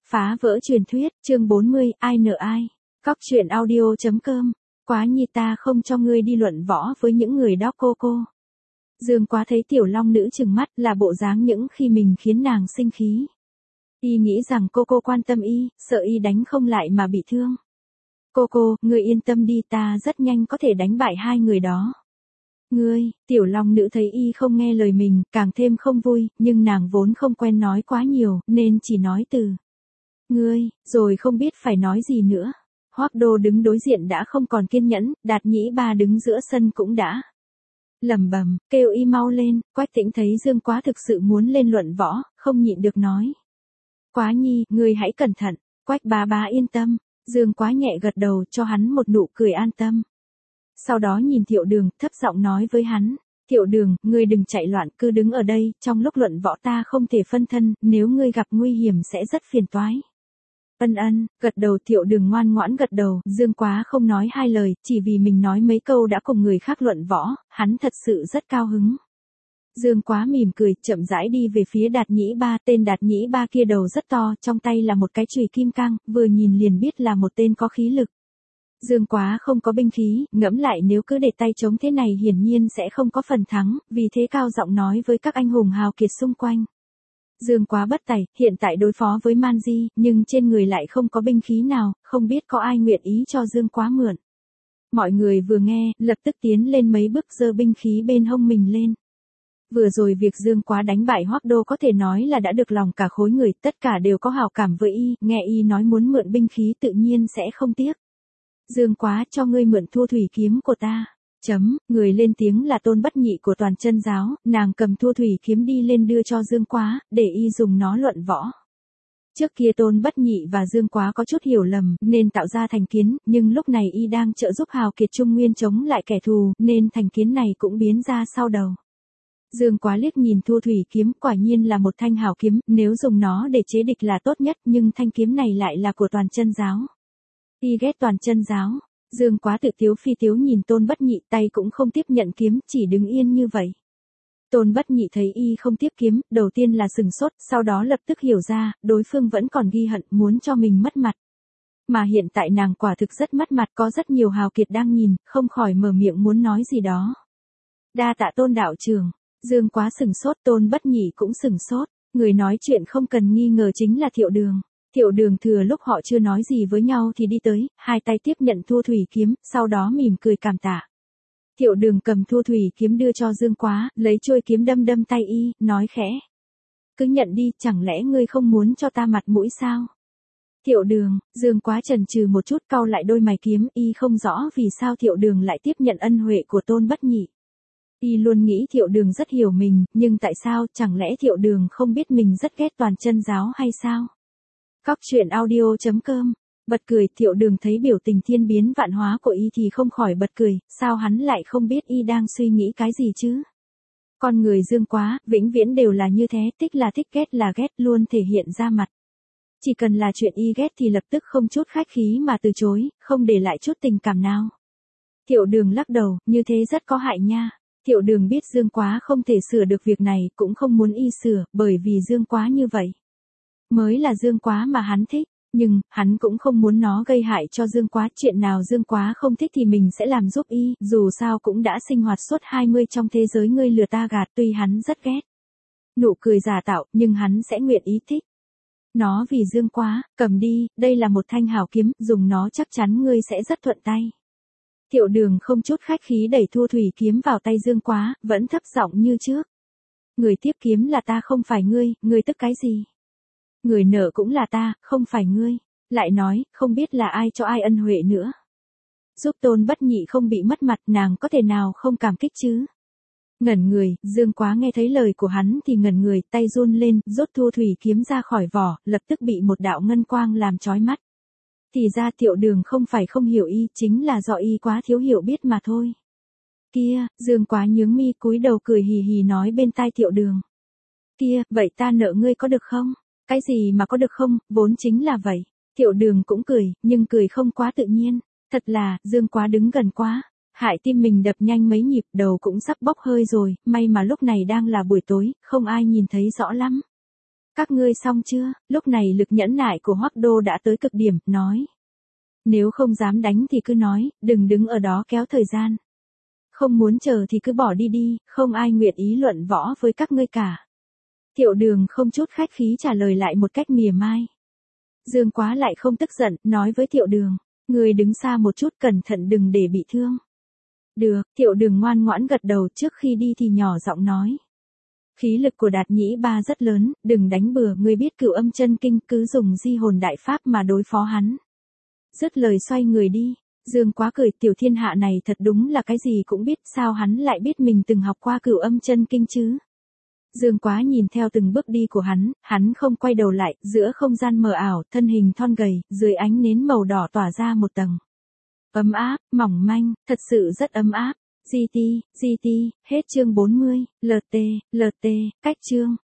Phá vỡ truyền thuyết, chương 40, ai nợ ai. Cóc truyện audio.com. Quá nhi ta không cho ngươi đi luận võ với những người đó cô. Dương Quá thấy tiểu long nữ trừng mắt là bộ dáng những khi mình khiến nàng sinh khí. Y nghĩ rằng cô quan tâm y, sợ y đánh không lại mà bị thương. Cô, ngươi yên tâm đi, ta rất nhanh có thể đánh bại hai người đó. Ngươi, tiểu long nữ thấy y không nghe lời mình, càng thêm không vui, nhưng nàng vốn không quen nói quá nhiều, nên chỉ nói từ ngươi, rồi không biết phải nói gì nữa. Hoắc Đô đứng đối diện đã không còn kiên nhẫn, Đạt Nhĩ Ba đứng giữa sân cũng đã lẩm bẩm, kêu y mau lên. Quách Tĩnh thấy Dương Quá thực sự muốn lên luận võ, không nhịn được nói. Quá nhi, ngươi hãy cẩn thận. Quách bá yên tâm. Dương Quá nhẹ gật đầu cho hắn một nụ cười an tâm. Sau đó nhìn Thiệu Đường, thấp giọng nói với hắn. Thiệu Đường, ngươi đừng chạy loạn, cứ đứng ở đây, trong lúc luận võ ta không thể phân thân, nếu ngươi gặp nguy hiểm sẽ rất phiền toái. Ân, gật đầu. Thiệu Đường ngoan ngoãn gật đầu. Dương Quá không nói hai lời, chỉ vì mình nói mấy câu đã cùng người khác luận võ, hắn thật sự rất cao hứng. Dương Quá mỉm cười, chậm rãi đi về phía Đạt Nhĩ Ba. Tên Đạt Nhĩ Ba kia đầu rất to, trong tay là một cái chùy kim cang, vừa nhìn liền biết là một tên có khí lực. Dương Quá không có binh khí, ngẫm lại nếu cứ để tay chống thế này hiển nhiên sẽ không có phần thắng, vì thế cao giọng nói với các anh hùng hào kiệt xung quanh. Dương Quá bất tài, hiện tại đối phó với Man Di, nhưng trên người lại không có binh khí nào, không biết có ai nguyện ý cho Dương Quá mượn. Mọi người vừa nghe, lập tức tiến lên mấy bước giơ binh khí bên hông mình lên. Vừa rồi việc Dương Quá đánh bại Hoắc Đô có thể nói là đã được lòng cả khối người, tất cả đều có hảo cảm với y, nghe y nói muốn mượn binh khí tự nhiên sẽ không tiếc. Dương Quá, cho ngươi mượn Thu Thủy kiếm của ta. Người lên tiếng là Tôn Bất Nhị của Toàn Chân giáo, nàng cầm Thu Thủy kiếm đi lên đưa cho Dương Quá, để y dùng nó luận võ. Trước kia Tôn Bất Nhị và Dương Quá có chút hiểu lầm, nên tạo ra thành kiến, nhưng lúc này y đang trợ giúp hào kiệt Trung Nguyên chống lại kẻ thù, nên thành kiến này cũng biến ra sau đầu. Dương Quá liếc nhìn Thu Thủy kiếm, quả nhiên là một thanh hảo kiếm, nếu dùng nó để chế địch là tốt nhất, nhưng thanh kiếm này lại là của Toàn Chân giáo. Y ghét Toàn Chân giáo. Dương Quá tự tiếu phi tiếu nhìn Tôn Bất Nhị, tay cũng không tiếp nhận kiếm, chỉ đứng yên như vậy. Tôn Bất Nhị thấy y không tiếp kiếm, đầu tiên là sừng sốt, sau đó lập tức hiểu ra, đối phương vẫn còn ghi hận, muốn cho mình mất mặt. Mà hiện tại nàng quả thực rất mất mặt, có rất nhiều hào kiệt đang nhìn, không khỏi mở miệng muốn nói gì đó. Đa tạ Tôn đạo trưởng. Dương Quá sừng sốt, Tôn Bất Nhị cũng sừng sốt. Người nói chuyện không cần nghi ngờ chính là Thiệu Đường. Thiệu Đường thừa lúc họ chưa nói gì với nhau thì đi tới, hai tay tiếp nhận Thu Thủy kiếm, sau đó mỉm cười cảm tạ. Thiệu Đường cầm Thu Thủy kiếm đưa cho Dương Quá, lấy trôi kiếm đâm tay y, nói khẽ. Cứ nhận đi, chẳng lẽ ngươi không muốn cho ta mặt mũi sao? Thiệu Đường, Dương Quá chần chừ một chút, cau lại đôi mày kiếm, y không rõ vì sao Thiệu Đường lại tiếp nhận ân huệ của Tôn Bất Nhị. Y luôn nghĩ Thiệu Đường rất hiểu mình, nhưng tại sao, chẳng lẽ Thiệu Đường không biết mình rất ghét Toàn Chân giáo hay sao? Cóc truyện audio.com. Bật cười. Thiệu Đường thấy biểu tình thiên biến vạn hóa của y thì không khỏi bật cười, sao hắn lại không biết y đang suy nghĩ cái gì chứ? Con người Dương Quá, vĩnh viễn đều là như thế, thích là thích, ghét là ghét, luôn thể hiện ra mặt. Chỉ cần là chuyện y ghét thì lập tức không chút khách khí mà từ chối, không để lại chút tình cảm nào. Thiệu Đường lắc đầu, như thế rất có hại nha. Thiệu Đường biết Dương Quá không thể sửa được việc này, cũng không muốn y sửa, bởi vì Dương Quá như vậy mới là Dương Quá mà hắn thích, nhưng hắn cũng không muốn nó gây hại cho Dương Quá, chuyện nào Dương Quá không thích thì mình sẽ làm giúp y, dù sao cũng đã sinh hoạt suốt 20 trong thế giới ngươi lừa ta gạt, tuy hắn rất ghét nụ cười giả tạo, nhưng hắn sẽ nguyện ý thích nó vì Dương Quá. Cầm đi, đây là một thanh hảo kiếm, dùng nó chắc chắn ngươi sẽ rất thuận tay. Thiệu Đường không chút khách khí đẩy Thu Thủy kiếm vào tay Dương Quá, vẫn thấp giọng như trước. Người tiếp kiếm là ta không phải ngươi tức cái gì? Người nợ cũng là ta, không phải ngươi. Lại nói, không biết là ai cho ai ân huệ nữa. Giúp Tôn Bất Nhị không bị mất mặt, nàng có thể nào không cảm kích chứ? Ngẩn người, Dương Quá nghe thấy lời của hắn thì ngẩn người, tay run lên, rút Thu Thủy kiếm ra khỏi vỏ, lập tức bị một đạo ngân quang làm chói mắt. Thì ra Thiệu Đường không phải không hiểu y, chính là do y quá thiếu hiểu biết mà thôi. Kia, Dương Quá nhướng mi cúi đầu cười hì hì nói bên tai Thiệu Đường. Kia, vậy ta nợ ngươi có được không? Cái gì mà có được không, vốn chính là vậy. Thiệu Đường cũng cười, nhưng cười không quá tự nhiên. Thật là, Dương Quá đứng gần quá. Hại tim mình đập nhanh mấy nhịp, đầu cũng sắp bốc hơi rồi, may mà lúc này đang là buổi tối, không ai nhìn thấy rõ lắm. Các ngươi xong chưa? Lúc này lực nhẫn nại của Hoắc Đô đã tới cực điểm, nói. Nếu không dám đánh thì cứ nói, đừng đứng ở đó kéo thời gian. Không muốn chờ thì cứ bỏ đi đi, không ai nguyện ý luận võ với các ngươi cả. Thiệu Đường không chút khách khí trả lời lại một cách mỉa mai. Dương Quá lại không tức giận, nói với Thiệu Đường, người đứng xa một chút cẩn thận đừng để bị thương. Được, Thiệu Đường ngoan ngoãn gật đầu, trước khi đi thì nhỏ giọng nói. Khí lực của Đạt Nhĩ Ba rất lớn, đừng đánh bừa, ngươi biết Cửu Âm Chân Kinh, cứ dùng di hồn đại pháp mà đối phó hắn. Dứt lời xoay người đi. Dương Quá cười, tiểu thiên hạ này thật đúng là cái gì cũng biết, sao hắn lại biết mình từng học qua Cửu Âm Chân Kinh chứ? Dương Quá nhìn theo từng bước đi của hắn không quay đầu lại, giữa không gian mờ ảo, thân hình thon gầy, dưới ánh nến màu đỏ tỏa ra một tầng ấm áp, mỏng manh, thật sự rất ấm áp. GT, hết chương 40, LT, cách chương.